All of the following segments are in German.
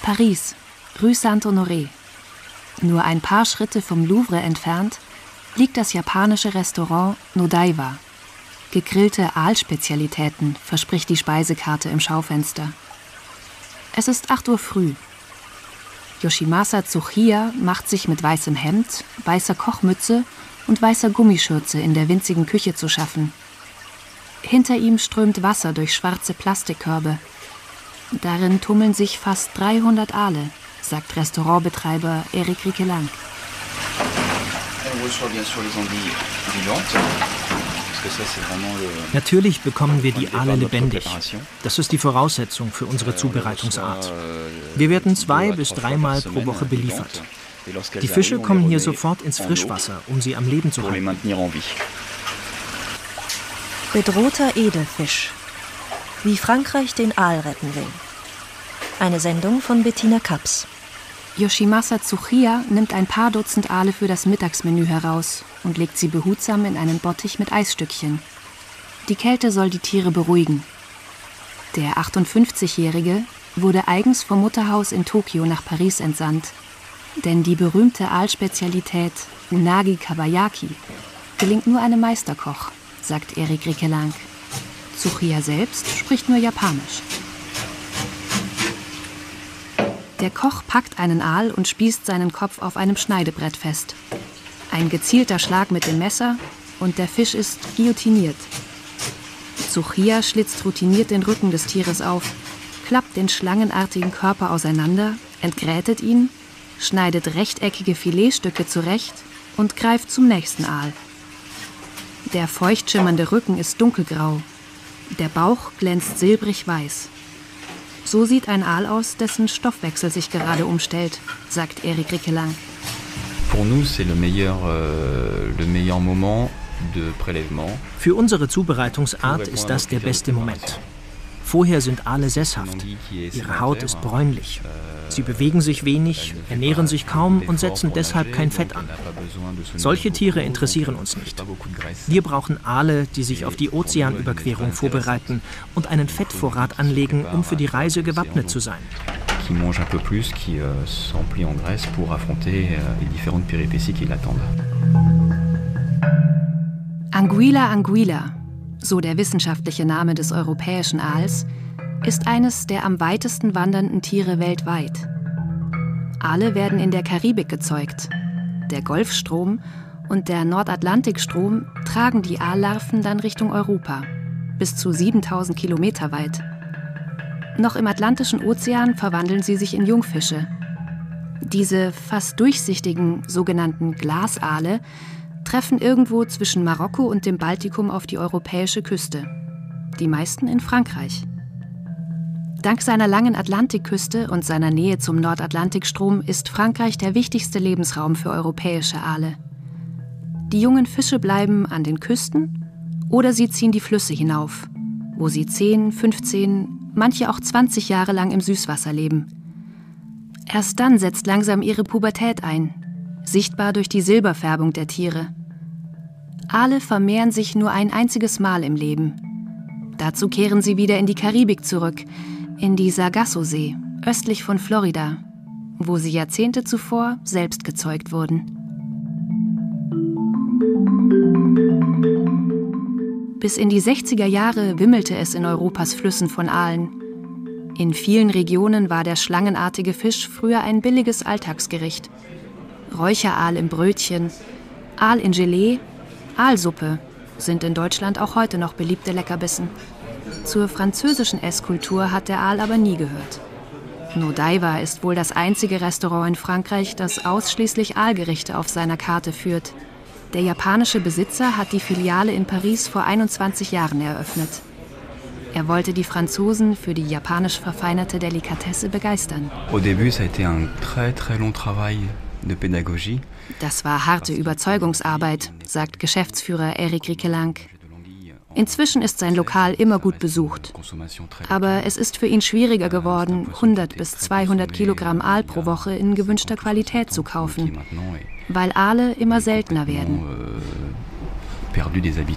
Paris, Rue Saint-Honoré. Nur ein paar Schritte vom Louvre entfernt liegt das japanische Restaurant Nodaiwa. Gegrillte Aalspezialitäten verspricht die Speisekarte im Schaufenster. Es ist 8 Uhr früh. Yoshimasa Tsuchiya macht sich mit weißem Hemd, weißer Kochmütze und weißer Gummischürze in der winzigen Küche zu schaffen. Hinter ihm strömt Wasser durch schwarze Plastikkörbe. Darin tummeln sich fast 300 Aale, sagt Restaurantbetreiber Eric Rickelang. Natürlich bekommen wir die Aale lebendig. Das ist die Voraussetzung für unsere Zubereitungsart. Wir werden 2- bis 3-mal pro Woche beliefert. Die Fische kommen hier sofort ins Frischwasser, um sie am Leben zu halten. Bedrohter Edelfisch. Wie Frankreich den Aal retten will. Eine Sendung von Bettina Kaps. Yoshimasa Tsuchiya nimmt ein paar Dutzend Aale für das Mittagsmenü heraus und legt sie behutsam in einen Bottich mit Eisstückchen. Die Kälte soll die Tiere beruhigen. Der 58-Jährige wurde eigens vom Mutterhaus in Tokio nach Paris entsandt. Denn die berühmte Aalspezialität Unagi Kabayaki gelingt nur einem Meisterkoch, sagt Eric Rickelang. Tsuchiya selbst spricht nur Japanisch. Der Koch packt einen Aal und spießt seinen Kopf auf einem Schneidebrett fest. Ein gezielter Schlag mit dem Messer und der Fisch ist guillotiniert. Tsuchiya schlitzt routiniert den Rücken des Tieres auf, klappt den schlangenartigen Körper auseinander, entgrätet ihn, schneidet rechteckige Filetstücke zurecht und greift zum nächsten Aal. Der feucht schimmernde Rücken ist dunkelgrau, der Bauch glänzt silbrig weiß. So sieht ein Aal aus, dessen Stoffwechsel sich gerade umstellt, sagt Eric Rickelang. Für unsere Zubereitungsart ist das der beste Moment. Vorher sind Aale sesshaft. Ihre Haut ist bräunlich. Sie bewegen sich wenig, ernähren sich kaum und setzen deshalb kein Fett an. Solche Tiere interessieren uns nicht. Wir brauchen Aale, die sich auf die Ozeanüberquerung vorbereiten und einen Fettvorrat anlegen, um für die Reise gewappnet zu sein. Anguilla anguilla, so der wissenschaftliche Name des europäischen Aals, ist eines der am weitesten wandernden Tiere weltweit. Aale werden in der Karibik gezeugt. Der Golfstrom und der Nordatlantikstrom tragen die Aallarven dann Richtung Europa, bis zu 7000 Kilometer weit. Noch im Atlantischen Ozean verwandeln sie sich in Jungfische. Diese fast durchsichtigen sogenannten Glasaale treffen irgendwo zwischen Marokko und dem Baltikum auf die europäische Küste. Die meisten in Frankreich. Dank seiner langen Atlantikküste und seiner Nähe zum Nordatlantikstrom ist Frankreich der wichtigste Lebensraum für europäische Aale. Die jungen Fische bleiben an den Küsten oder sie ziehen die Flüsse hinauf, wo sie 10, 15, manche auch 20 Jahre lang im Süßwasser leben. Erst dann setzt langsam ihre Pubertät ein, sichtbar durch die Silberfärbung der Tiere. Aale vermehren sich nur ein einziges Mal im Leben. Dazu kehren sie wieder in die Karibik zurück, in die Sargasso-See, östlich von Florida, wo sie Jahrzehnte zuvor selbst gezeugt wurden. Bis in die 60er Jahre wimmelte es in Europas Flüssen von Aalen. In vielen Regionen war der schlangenartige Fisch früher ein billiges Alltagsgericht. Räucheraal im Brötchen, Aal in Gelee, Aalsuppe sind in Deutschland auch heute noch beliebte Leckerbissen. Zur französischen Esskultur hat der Aal aber nie gehört. Nodaiwa ist wohl das einzige Restaurant in Frankreich, das ausschließlich Aalgerichte auf seiner Karte führt. Der japanische Besitzer hat die Filiale in Paris vor 21 Jahren eröffnet. Er wollte die Franzosen für die japanisch verfeinerte Delikatesse begeistern. Das war harte Überzeugungsarbeit, sagt Geschäftsführer Eric Rickelang. Inzwischen ist sein Lokal immer gut besucht. Aber es ist für ihn schwieriger geworden, 100 bis 200 Kilogramm Aal pro Woche in gewünschter Qualität zu kaufen, weil Aale immer seltener werden.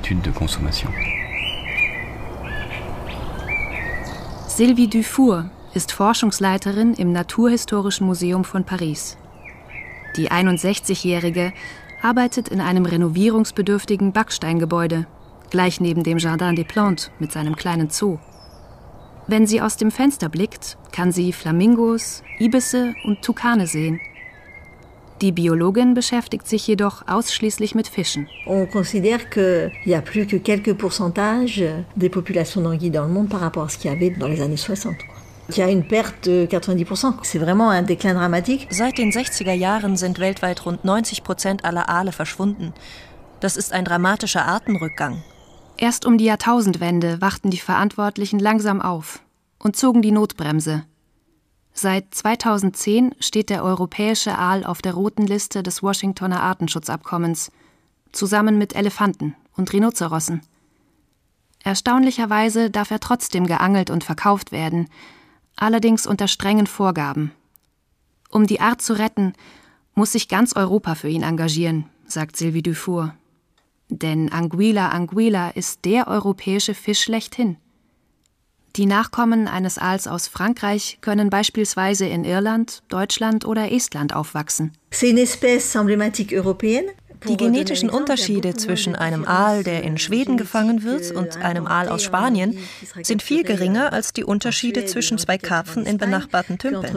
Sylvie Dufour ist Forschungsleiterin im Naturhistorischen Museum von Paris. Die 61-Jährige arbeitet in einem renovierungsbedürftigen Backsteingebäude, gleich neben dem Jardin des Plantes mit seinem kleinen Zoo. Wenn sie aus dem Fenster blickt, kann sie Flamingos, Ibisse und Tukane sehen. Die Biologin beschäftigt sich jedoch ausschließlich mit Fischen. On considère qu'il y a plus que quelques pourcentages des populations d'anguilles dans le monde par rapport à ce qu'il y avait dans les années 60. Il y a une perte de 90%. C'est vraiment un déclin dramatique. Seit den 60er Jahren sind weltweit rund 90% aller Aale verschwunden. Das ist ein dramatischer Artenrückgang. Erst um die Jahrtausendwende wachten die Verantwortlichen langsam auf und zogen die Notbremse. Seit 2010 steht der europäische Aal auf der roten Liste des Washingtoner Artenschutzabkommens, zusammen mit Elefanten und Rhinozerossen. Erstaunlicherweise darf er trotzdem geangelt und verkauft werden, allerdings unter strengen Vorgaben. Um die Art zu retten, muss sich ganz Europa für ihn engagieren, sagt Sylvie Dufour. Denn Anguilla anguilla ist der europäische Fisch schlechthin. Die Nachkommen eines Aals aus Frankreich können beispielsweise in Irland, Deutschland oder Estland aufwachsen. C'est une espèce emblématique européenne. Die genetischen Unterschiede zwischen einem Aal, der in Schweden gefangen wird, und einem Aal aus Spanien sind viel geringer als die Unterschiede zwischen zwei Karpfen in benachbarten Tümpeln.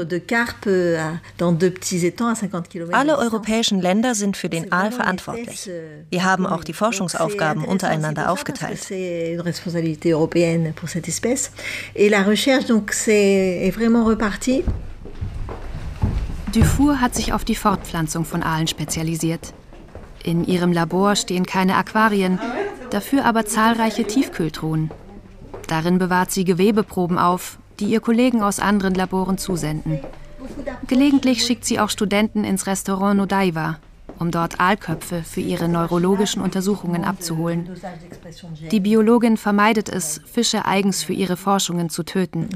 Alle europäischen Länder sind für den Aal verantwortlich. Wir haben auch die Forschungsaufgaben untereinander aufgeteilt. Dufour hat sich auf die Fortpflanzung von Aalen spezialisiert. In ihrem Labor stehen keine Aquarien, dafür aber zahlreiche Tiefkühltruhen. Darin bewahrt sie Gewebeproben auf, die ihr Kollegen aus anderen Laboren zusenden. Gelegentlich schickt sie auch Studenten ins Restaurant Nodaiva, um dort Aalköpfe für ihre neurologischen Untersuchungen abzuholen. Die Biologin vermeidet es, Fische eigens für ihre Forschungen zu töten.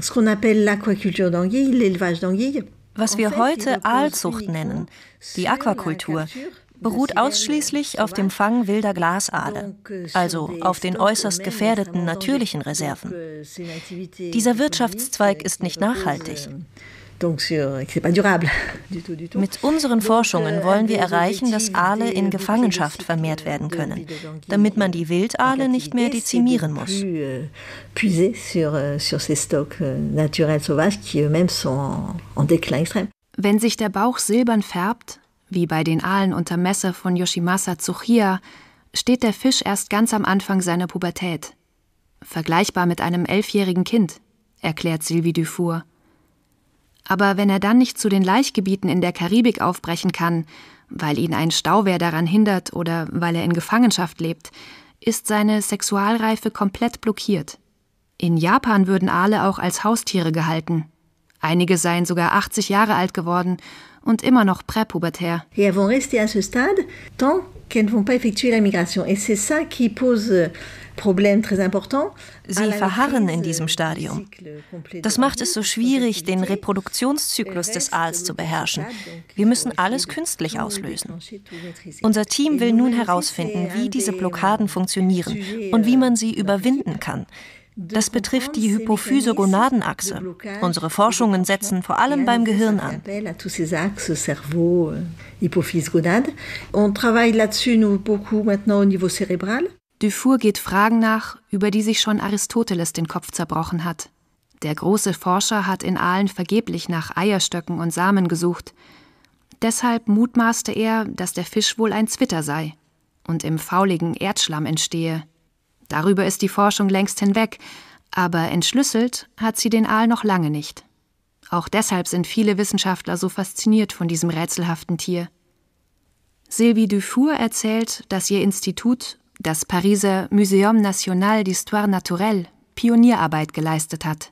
Was wir heute Aalzucht nennen, die Aquakultur, beruht ausschließlich auf dem Fang wilder Glasaale, also auf den äußerst gefährdeten natürlichen Reserven. Dieser Wirtschaftszweig ist nicht nachhaltig. Mit unseren Forschungen wollen wir erreichen, dass Aale in Gefangenschaft vermehrt werden können, damit man die Wildaale nicht mehr dezimieren muss. Wenn sich der Bauch silbern färbt, wie bei den Aalen unter Messer von Yoshimasa Tsuchiya, steht der Fisch erst ganz am Anfang seiner Pubertät. Vergleichbar mit einem 11-jährigen Kind, erklärt Sylvie Dufour. Aber wenn er dann nicht zu den Laichgebieten in der Karibik aufbrechen kann, weil ihn ein Stauwehr daran hindert oder weil er in Gefangenschaft lebt, ist seine Sexualreife komplett blockiert. In Japan würden Aale auch als Haustiere gehalten. Einige seien sogar 80 Jahre alt geworden und immer noch präpubertär. Et elles vont rester à ce stade tant qu'elles ne vont pas effectuer la migration. Et c'est ça qui pose problème très important. Sie verharren in diesem Stadium. Das macht es so schwierig, den Reproduktionszyklus des Aals zu beherrschen. Wir müssen alles künstlich auslösen. Unser Team will nun herausfinden, wie diese Blockaden funktionieren und wie man sie überwinden kann. Das betrifft die Hypophyse-Gonadenachse. Unsere Forschungen setzen vor allem beim Gehirn an. Dufour geht Fragen nach, über die sich schon Aristoteles den Kopf zerbrochen hat. Der große Forscher hat in Aalen vergeblich nach Eierstöcken und Samen gesucht. Deshalb mutmaßte er, dass der Fisch wohl ein Zwitter sei und im fauligen Erdschlamm entstehe. Darüber ist die Forschung längst hinweg, aber entschlüsselt hat sie den Aal noch lange nicht. Auch deshalb sind viele Wissenschaftler so fasziniert von diesem rätselhaften Tier. Sylvie Dufour erzählt, dass ihr Institut, das Pariser Muséum National d'Histoire Naturelle, Pionierarbeit geleistet hat.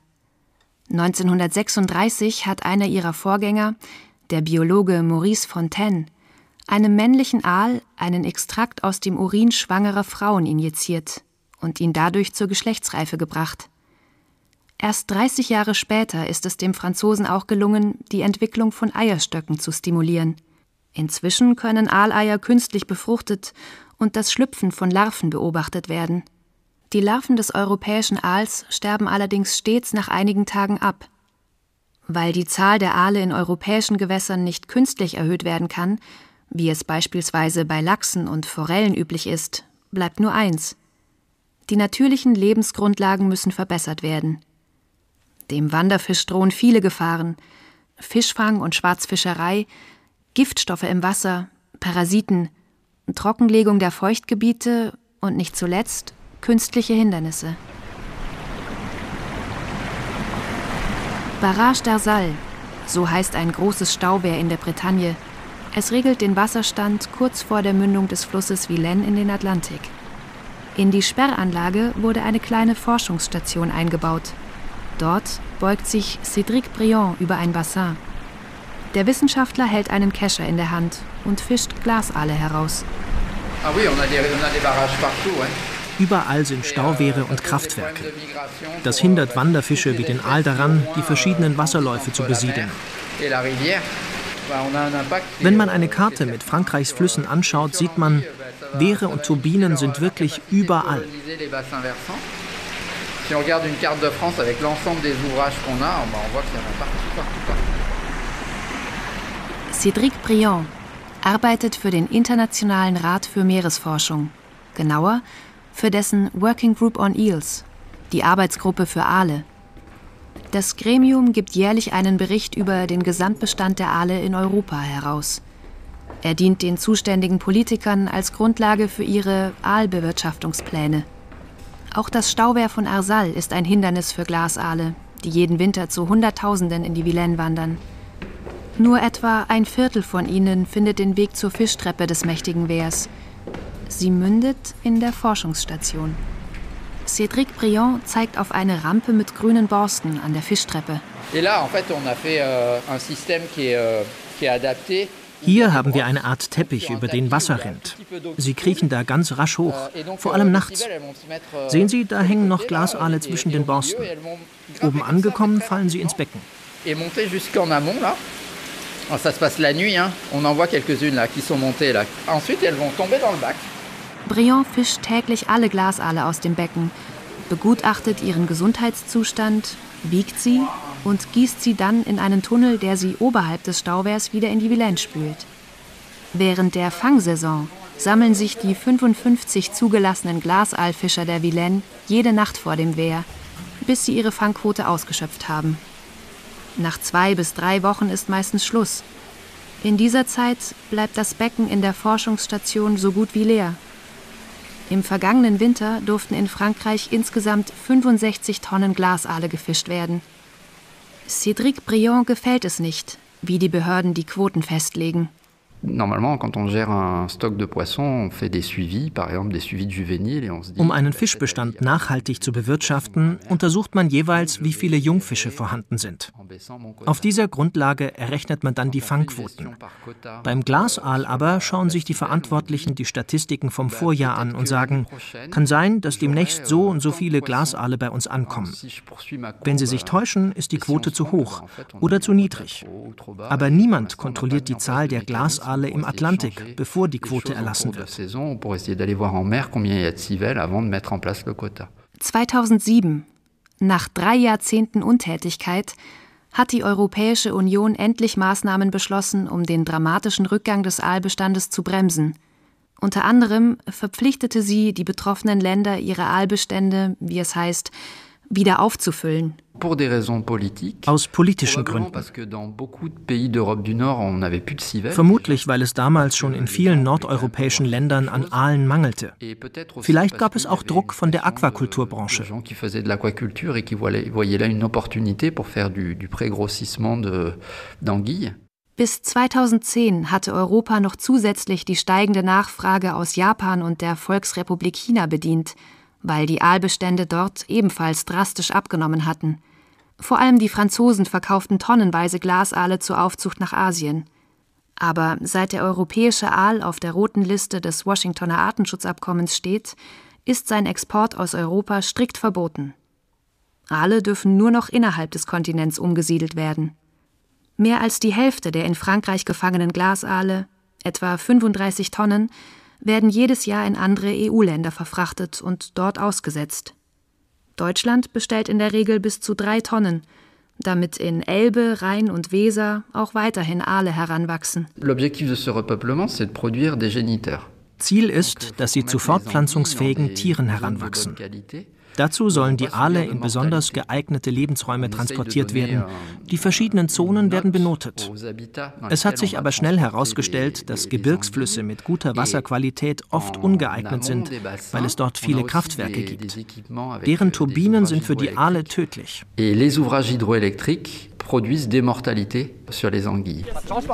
1936 hat einer ihrer Vorgänger, der Biologe Maurice Fontaine, einem männlichen Aal einen Extrakt aus dem Urin schwangerer Frauen injiziert und ihn dadurch zur Geschlechtsreife gebracht. Erst 30 Jahre später ist es dem Franzosen auch gelungen, die Entwicklung von Eierstöcken zu stimulieren. Inzwischen können Aaleier künstlich befruchtet und das Schlüpfen von Larven beobachtet werden. Die Larven des europäischen Aals sterben allerdings stets nach einigen Tagen ab. Weil die Zahl der Aale in europäischen Gewässern nicht künstlich erhöht werden kann, wie es beispielsweise bei Lachsen und Forellen üblich ist, bleibt nur eins: Die natürlichen Lebensgrundlagen müssen verbessert werden. Dem Wanderfisch drohen viele Gefahren: Fischfang und Schwarzfischerei, Giftstoffe im Wasser, Parasiten, Trockenlegung der Feuchtgebiete und nicht zuletzt künstliche Hindernisse. Barrage d'Arsal, so heißt ein großes Stauwehr in der Bretagne. Es regelt den Wasserstand kurz vor der Mündung des Flusses Vilaine in den Atlantik. In die Sperranlage wurde eine kleine Forschungsstation eingebaut. Dort beugt sich Cédric Briand über ein Bassin. Der Wissenschaftler hält einen Kescher in der Hand und fischt Glasaale heraus. Überall sind Stauwehre und Kraftwerke. Das hindert Wanderfische wie den Aal daran, die verschiedenen Wasserläufe zu besiedeln. Wenn man eine Karte mit Frankreichs Flüssen anschaut, sieht man, Wehre und Turbinen sind wirklich überall. Cédric Briand arbeitet für den Internationalen Rat für Meeresforschung, genauer für dessen Working Group on Eels, die Arbeitsgruppe für Aale. Das Gremium gibt jährlich einen Bericht über den Gesamtbestand der Aale in Europa heraus. Er dient den zuständigen Politikern als Grundlage für ihre Aalbewirtschaftungspläne. Auch das Stauwehr von Arsal ist ein Hindernis für Glasaale, die jeden Winter zu Hunderttausenden in die Vilaine wandern. Nur etwa ein Viertel von ihnen findet den Weg zur Fischtreppe des mächtigen Wehrs. Sie mündet in der Forschungsstation. Cédric Briand zeigt auf eine Rampe mit grünen Borsten an der Fischtreppe. Hier haben wir eine Art Teppich, über den Wasser rinnt. Sie kriechen da ganz rasch hoch, vor allem nachts. Sehen Sie, da hängen noch Glasaale zwischen den Borsten. Oben angekommen fallen sie ins Becken. Ça se passe la nuit, on en voit quelques-unes là qui sont montées là. Ensuite, elles vont tomber dans le bac. Briand fischt täglich alle Glasaale aus dem Becken, begutachtet ihren Gesundheitszustand, wiegt sie und gießt sie dann in einen Tunnel, der sie oberhalb des Stauwehrs wieder in die Vilaine spült. Während der Fangsaison sammeln sich die 55 zugelassenen Glasaalfischer der Vilaine jede Nacht vor dem Wehr, bis sie ihre Fangquote ausgeschöpft haben. Nach 2 bis 3 Wochen ist meistens Schluss. In dieser Zeit bleibt das Becken in der Forschungsstation so gut wie leer. Im vergangenen Winter durften in Frankreich insgesamt 65 Tonnen Glasaale gefischt werden. Cédric Briand gefällt es nicht, wie die Behörden die Quoten festlegen. Normalement, quand on gère un stock de poissons, on fait des suivis, par exemple des suivis de juvéniles, et on se dit. Um einen Fischbestand nachhaltig zu bewirtschaften, untersucht man jeweils, wie viele Jungfische vorhanden sind. Auf dieser Grundlage errechnet man dann die Fangquoten. Beim Glasaal aber schauen sich die Verantwortlichen die Statistiken vom Vorjahr an und sagen, kann sein, dass demnächst so und so viele Glasaale bei uns ankommen. Wenn sie sich täuschen, ist die Quote zu hoch oder zu niedrig. Aber niemand kontrolliert die Zahl der Glasaale im Atlantik, bevor die Quote erlassen wird. 2007, nach 3 Jahrzehnten Untätigkeit, hat die Europäische Union endlich Maßnahmen beschlossen, um den dramatischen Rückgang des Aalbestandes zu bremsen. Unter anderem verpflichtete sie die betroffenen Länder, ihre Aalbestände, wie es heißt, wieder aufzufüllen. Aus politischen Gründen. Vermutlich, weil es damals schon in vielen nordeuropäischen Ländern an Aalen mangelte. Vielleicht gab es auch Druck von der Aquakulturbranche. Bis 2010 hatte Europa noch zusätzlich die steigende Nachfrage aus Japan und der Volksrepublik China bedient, weil die Aalbestände dort ebenfalls drastisch abgenommen hatten. Vor allem die Franzosen verkauften tonnenweise Glasaale zur Aufzucht nach Asien. Aber seit der europäische Aal auf der roten Liste des Washingtoner Artenschutzabkommens steht, ist sein Export aus Europa strikt verboten. Aale dürfen nur noch innerhalb des Kontinents umgesiedelt werden. Mehr als die Hälfte der in Frankreich gefangenen Glasaale, etwa 35 Tonnen, werden jedes Jahr in andere EU-Länder verfrachtet und dort ausgesetzt. Deutschland bestellt in der Regel bis zu 3 Tonnen, damit in Elbe, Rhein und Weser auch weiterhin Aale heranwachsen. L'objectif de ce repeuplement, c'est de produire des géniteurs. Ziel ist, dass sie zu fortpflanzungsfähigen Tieren heranwachsen. Dazu sollen die Aale in besonders geeignete Lebensräume transportiert werden. Die verschiedenen Zonen werden benotet. Es hat sich aber schnell herausgestellt, dass Gebirgsflüsse mit guter Wasserqualität oft ungeeignet sind, weil es dort viele Kraftwerke gibt. Deren Turbinen sind für die Aale tödlich. Et les ouvrages hydroélectriques produisent des mortalités sur les anguilles.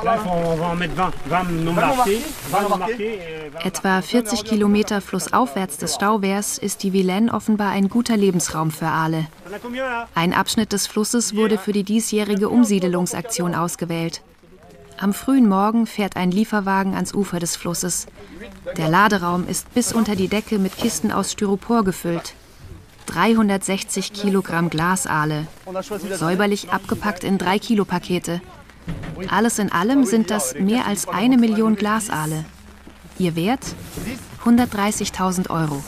Etwa 40 Kilometer flussaufwärts des Stauwehrs ist die Vilaine offenbar ein guter Lebensraum für Aale. Ein Abschnitt des Flusses wurde für die diesjährige Umsiedelungsaktion ausgewählt. Am frühen Morgen fährt ein Lieferwagen ans Ufer des Flusses. Der Laderaum ist bis unter die Decke mit Kisten aus Styropor gefüllt. 360 Kilogramm Glasaale, säuberlich abgepackt in 3-Kilo-Pakete. Alles in allem sind das mehr als 1 Million Glasaale. Ihr Wert? 130.000 €.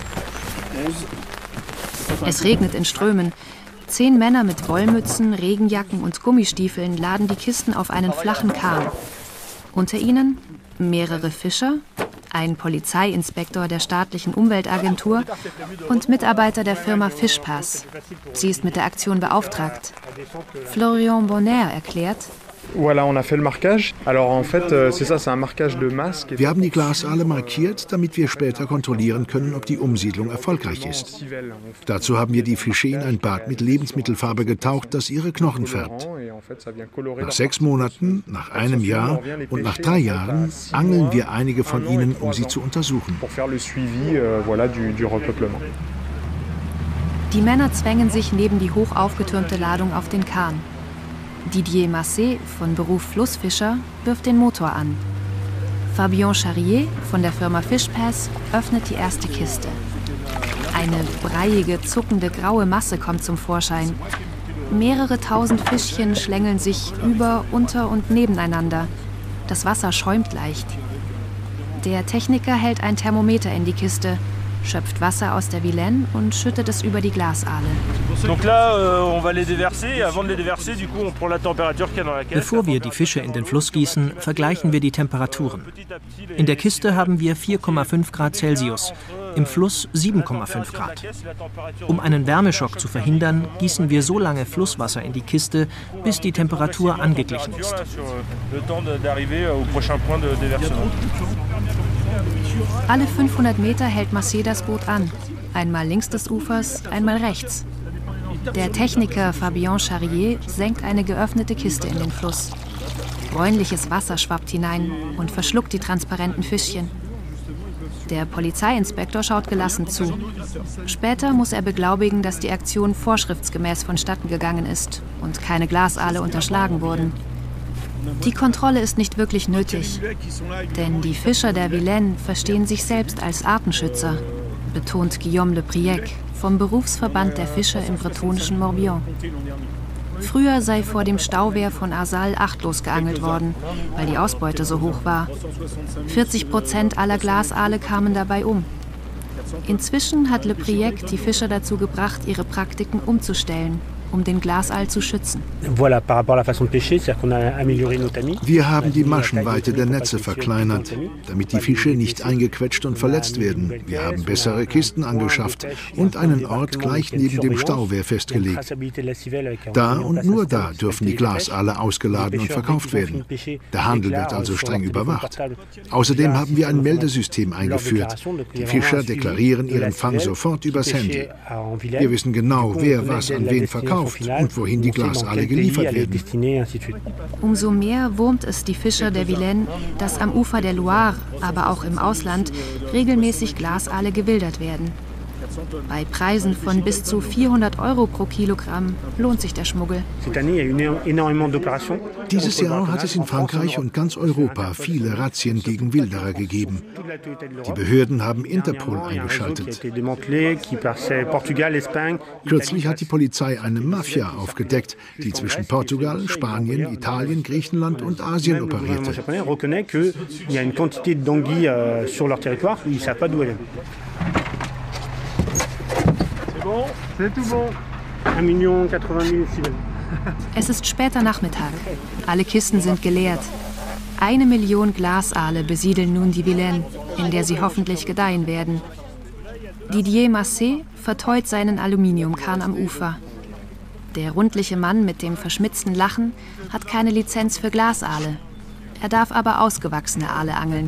Es regnet in Strömen. 10 Männer mit Wollmützen, Regenjacken und Gummistiefeln laden die Kisten auf einen flachen Kahn. Unter ihnen mehrere Fischer, ein Polizeiinspektor der staatlichen Umweltagentur und Mitarbeiter der Firma Fischpass. Sie ist mit der Aktion beauftragt. Florian Bonner erklärt: Wir haben die Glasaale markiert, damit wir später kontrollieren können, ob die Umsiedlung erfolgreich ist. Dazu haben wir die Fische in ein Bad mit Lebensmittelfarbe getaucht, das ihre Knochen färbt. Nach 6 Monaten, nach 1 Jahr und nach 3 Jahren angeln wir einige von ihnen, um sie zu untersuchen. Die Männer zwängen sich neben die hoch aufgetürmte Ladung auf den Kahn. Didier Massé, von Beruf Flussfischer, wirft den Motor an. Fabien Charrier von der Firma Fischpass öffnet die erste Kiste. Eine breiige, zuckende graue Masse kommt zum Vorschein. Mehrere tausend Fischchen schlängeln sich über, unter und nebeneinander. Das Wasser schäumt leicht. Der Techniker hält ein Thermometer in die Kiste, schöpft Wasser aus der Vilaine und schüttet es über die Glasaale. Bevor wir die Fische in den Fluss gießen, vergleichen wir die Temperaturen. In der Kiste haben wir 4,5 Grad Celsius, im Fluss 7,5 Grad. Um einen Wärmeschock zu verhindern, gießen wir so lange Flusswasser in die Kiste, bis die Temperatur angeglichen ist. Alle 500 Meter hält Massé das Boot an. Einmal links des Ufers, einmal rechts. Der Techniker Fabien Charrier senkt eine geöffnete Kiste in den Fluss. Bräunliches Wasser schwappt hinein und verschluckt die transparenten Fischchen. Der Polizeiinspektor schaut gelassen zu. Später muss er beglaubigen, dass die Aktion vorschriftsgemäß vonstatten gegangen ist und keine Glasaale unterschlagen wurden. Die Kontrolle ist nicht wirklich nötig, denn die Fischer der Vilaine verstehen sich selbst als Artenschützer, betont Guillaume Le Priec vom Berufsverband der Fischer im bretonischen Morbihan. Früher sei vor dem Stauwehr von Arsal achtlos geangelt worden, weil die Ausbeute so hoch war. 40% aller Glasaale kamen dabei um. Inzwischen hat Le Priec die Fischer dazu gebracht, ihre Praktiken umzustellen, um den Glasaal zu schützen. Wir haben die Maschenweite der Netze verkleinert, damit die Fische nicht eingequetscht und verletzt werden. Wir haben bessere Kisten angeschafft und einen Ort gleich neben dem Stauwehr festgelegt. Da und nur da dürfen die Glasaale ausgeladen und verkauft werden. Der Handel wird also streng überwacht. Außerdem haben wir ein Meldesystem eingeführt. Die Fischer deklarieren ihren Fang sofort übers Handy. Wir wissen genau, wer was an wen verkauft und wohin die Glasaale geliefert werden. Umso mehr wurmt es die Fischer der Vilaine, dass am Ufer der Loire, aber auch im Ausland, regelmäßig Glasaale gewildert werden. Bei Preisen von bis zu 400 € pro Kilogramm lohnt sich der Schmuggel. Dieses Jahr hat es in Frankreich und ganz Europa viele Razzien gegen Wilderer gegeben. Die Behörden haben Interpol eingeschaltet. Kürzlich hat die Polizei eine Mafia aufgedeckt, die zwischen Portugal, Spanien, Italien, Griechenland und Asien operierte. C'est tout bon. 1,80 Million civils. Es ist später Nachmittag. Alle Kisten sind geleert. 1 Million Glasaale besiedeln nun die Vilaine, in der sie hoffentlich gedeihen werden. Didier Massé verteut seinen Aluminiumkahn am Ufer. Der rundliche Mann mit dem verschmitzten Lachen hat keine Lizenz für Glasaale. Er darf aber ausgewachsene Aale angeln.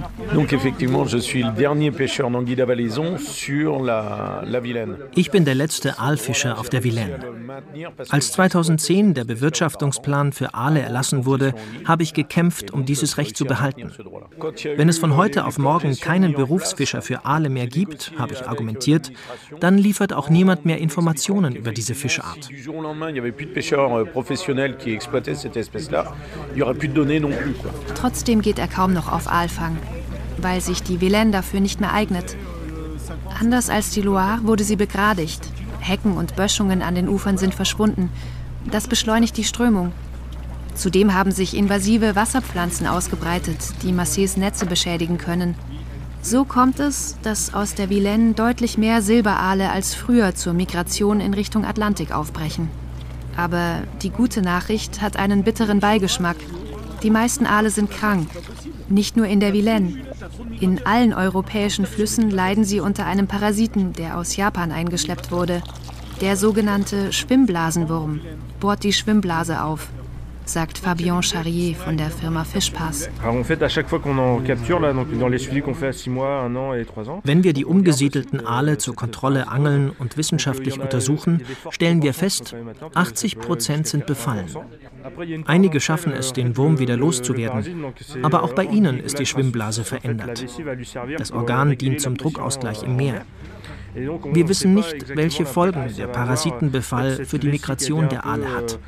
Ich bin der letzte Aalfischer auf der Vilaine. Als 2010 der Bewirtschaftungsplan für Aale erlassen wurde, habe ich gekämpft, um dieses Recht zu behalten. Wenn es von heute auf morgen keinen Berufsfischer für Aale mehr gibt, habe ich argumentiert, dann liefert auch niemand mehr Informationen über diese Fischart. Trotzdem geht er kaum noch auf Aalfang, weil sich die Vilaine dafür nicht mehr eignet. Anders als die Loire wurde sie begradigt. Hecken und Böschungen an den Ufern sind verschwunden. Das beschleunigt die Strömung. Zudem haben sich invasive Wasserpflanzen ausgebreitet, die Massés Netze beschädigen können. So kommt es, dass aus der Vilaine deutlich mehr Silberaale als früher zur Migration in Richtung Atlantik aufbrechen. Aber die gute Nachricht hat einen bitteren Beigeschmack. Die meisten Aale sind krank, nicht nur in der Vilaine. In allen europäischen Flüssen leiden sie unter einem Parasiten, der aus Japan eingeschleppt wurde. Der sogenannte Schwimmblasenwurm bohrt die Schwimmblase auf, sagt Fabien Charrier von der Firma Fischpass. Wenn wir die umgesiedelten Aale zur Kontrolle angeln und wissenschaftlich untersuchen, stellen wir fest, 80% sind befallen. Einige schaffen es, den Wurm wieder loszuwerden, aber auch bei ihnen ist die Schwimmblase verändert. Das Organ dient zum Druckausgleich im Meer. Wir wissen nicht, welche Folgen der Parasitenbefall für die Migration der Aale hat.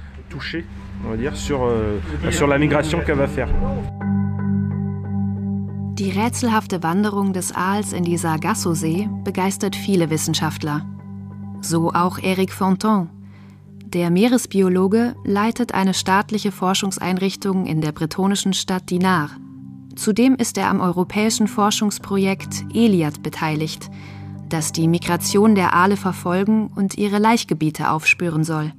Die rätselhafte Wanderung des Aals in die Sargasso-See begeistert viele Wissenschaftler. So auch Eric Fonton. Der Meeresbiologe leitet eine staatliche Forschungseinrichtung in der bretonischen Stadt Dinard. Zudem ist er am europäischen Forschungsprojekt ELIAD beteiligt, das die Migration der Aale verfolgen und ihre Laichgebiete aufspüren soll.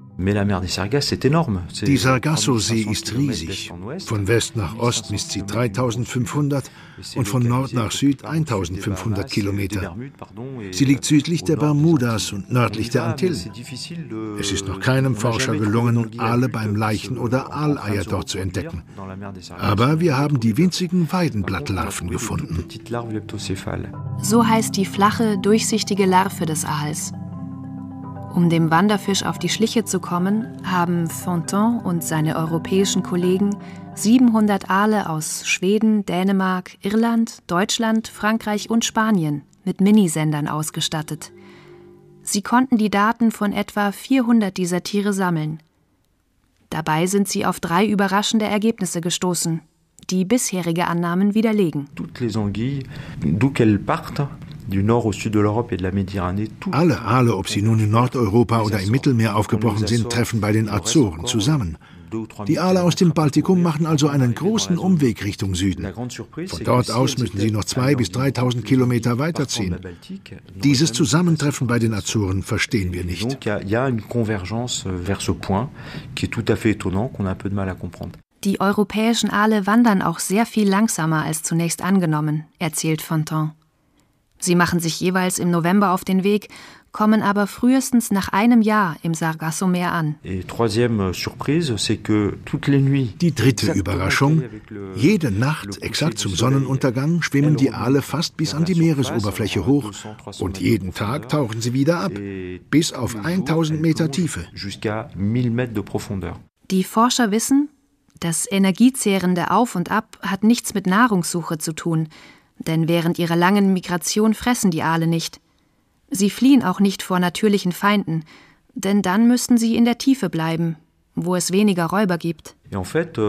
Die Sargasso-See ist riesig. Von West nach Ost misst sie 3500 und von Nord nach Süd 1500 Kilometer. Sie liegt südlich der Bermudas und nördlich der Antillen. Es ist noch keinem Forscher gelungen, Aale beim Leichen- oder Aaleier dort zu entdecken. Aber wir haben die winzigen Weidenblattlarven gefunden. So heißt die flache, durchsichtige Larve des Aals. Um dem Wanderfisch auf die Schliche zu kommen, haben Fonton und seine europäischen Kollegen 700 Aale aus Schweden, Dänemark, Irland, Deutschland, Frankreich und Spanien mit Minisendern ausgestattet. Sie konnten die Daten von etwa 400 dieser Tiere sammeln. Dabei sind sie auf 3 überraschende Ergebnisse gestoßen, die bisherige Annahmen widerlegen. Alle Aale, ob sie nun in Nordeuropa oder im Mittelmeer aufgebrochen sind, treffen bei den Azoren zusammen. Die Aale aus dem Baltikum machen also einen großen Umweg Richtung Süden. Von dort aus müssen sie noch 2.000 bis 3.000 Kilometer weiterziehen. Dieses Zusammentreffen bei den Azoren verstehen wir nicht. Die europäischen Aale wandern auch sehr viel langsamer als zunächst angenommen, erzählt Fonton. Sie machen sich jeweils im November auf den Weg, kommen aber frühestens nach einem Jahr im Sargasso-Meer an. Die dritte Überraschung: Jede Nacht, exakt zum Sonnenuntergang, schwimmen die Aale fast bis an die Meeresoberfläche hoch und jeden Tag tauchen sie wieder ab, bis auf 1000 Meter Tiefe. Die Forscher wissen, das energiezehrende Auf und Ab hat nichts mit Nahrungssuche zu tun, denn während ihrer langen Migration fressen die Aale nicht. Sie fliehen auch nicht vor natürlichen Feinden, denn dann müssten sie in der Tiefe bleiben, wo es weniger Räuber gibt. Die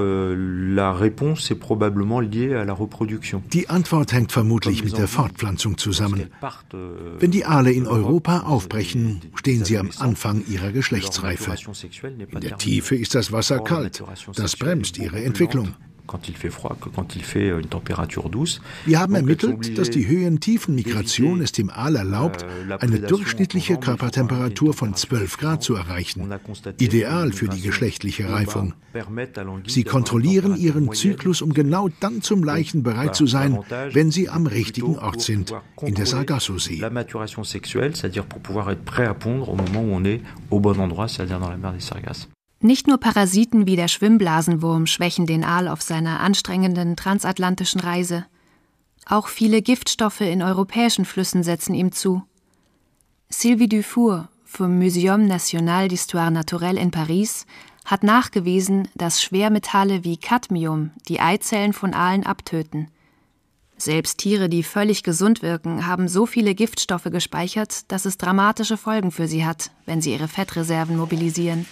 Antwort hängt vermutlich mit der Fortpflanzung zusammen. Wenn die Aale in Europa aufbrechen, stehen sie am Anfang ihrer Geschlechtsreife. In der Tiefe ist das Wasser kalt. Das bremst ihre Entwicklung. Wir haben ermittelt, dass die Höhen-Tiefen-Migration es dem Aal erlaubt, eine durchschnittliche Körpertemperatur von 12 Grad zu erreichen, ideal für die geschlechtliche Reifung. Sie kontrollieren ihren Zyklus, um genau dann zum Laichen bereit zu sein, wenn sie am richtigen Ort sind, in der Sargasso-See. Nicht nur Parasiten wie der Schwimmblasenwurm schwächen den Aal auf seiner anstrengenden transatlantischen Reise. Auch viele Giftstoffe in europäischen Flüssen setzen ihm zu. Sylvie Dufour vom Muséum National d'Histoire Naturelle in Paris hat nachgewiesen, dass Schwermetalle wie Cadmium die Eizellen von Aalen abtöten. Selbst Tiere, die völlig gesund wirken, haben so viele Giftstoffe gespeichert, dass es dramatische Folgen für sie hat, wenn sie ihre Fettreserven mobilisieren.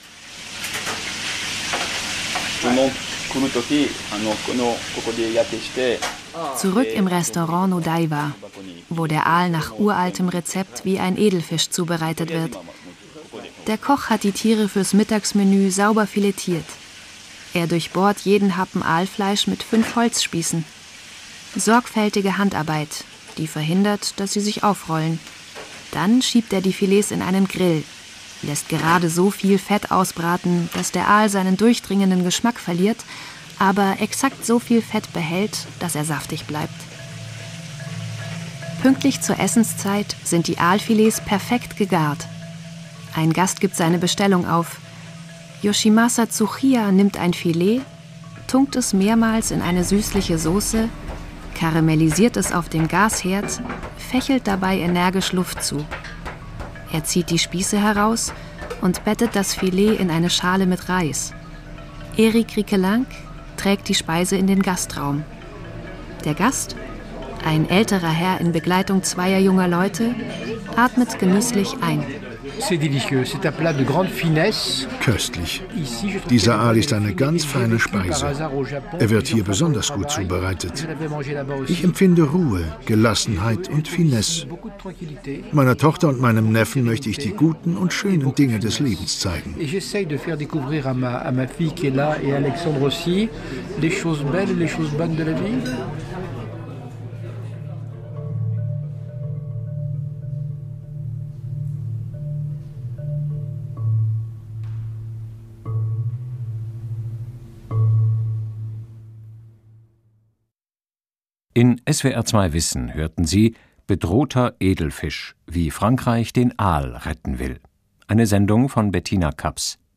Zurück im Restaurant Nodaiwa, wo der Aal nach uraltem Rezept wie ein Edelfisch zubereitet wird. Der Koch hat die Tiere fürs Mittagsmenü sauber filetiert. Er durchbohrt jeden Happen Aalfleisch mit 5 Holzspießen. Sorgfältige Handarbeit, die verhindert, dass sie sich aufrollen. Dann schiebt er die Filets in einen Grill, lässt gerade so viel Fett ausbraten, dass der Aal seinen durchdringenden Geschmack verliert, aber exakt so viel Fett behält, dass er saftig bleibt. Pünktlich zur Essenszeit sind die Aalfilets perfekt gegart. Ein Gast gibt seine Bestellung auf. Yoshimasa Tsuchiya nimmt ein Filet, tunkt es mehrmals in eine süßliche Soße, karamellisiert es auf dem Gasherd, fächelt dabei energisch Luft zu. Er zieht die Spieße heraus und bettet das Filet in eine Schale mit Reis. Eric Rickelanc trägt die Speise in den Gastraum. Der Gast, ein älterer Herr in Begleitung 2 junger Leute, atmet genüsslich ein. Köstlich. Dieser Aal ist eine ganz feine Speise. Er wird hier besonders gut zubereitet. Ich empfinde Ruhe, Gelassenheit und Finesse. Meiner Tochter und meinem Neffen möchte ich die guten und schönen Dinge des Lebens zeigen. In SWR2 Wissen hörten Sie Bedrohter Edelfisch, wie Frankreich den Aal retten will. Eine Sendung von Bettina Kaps.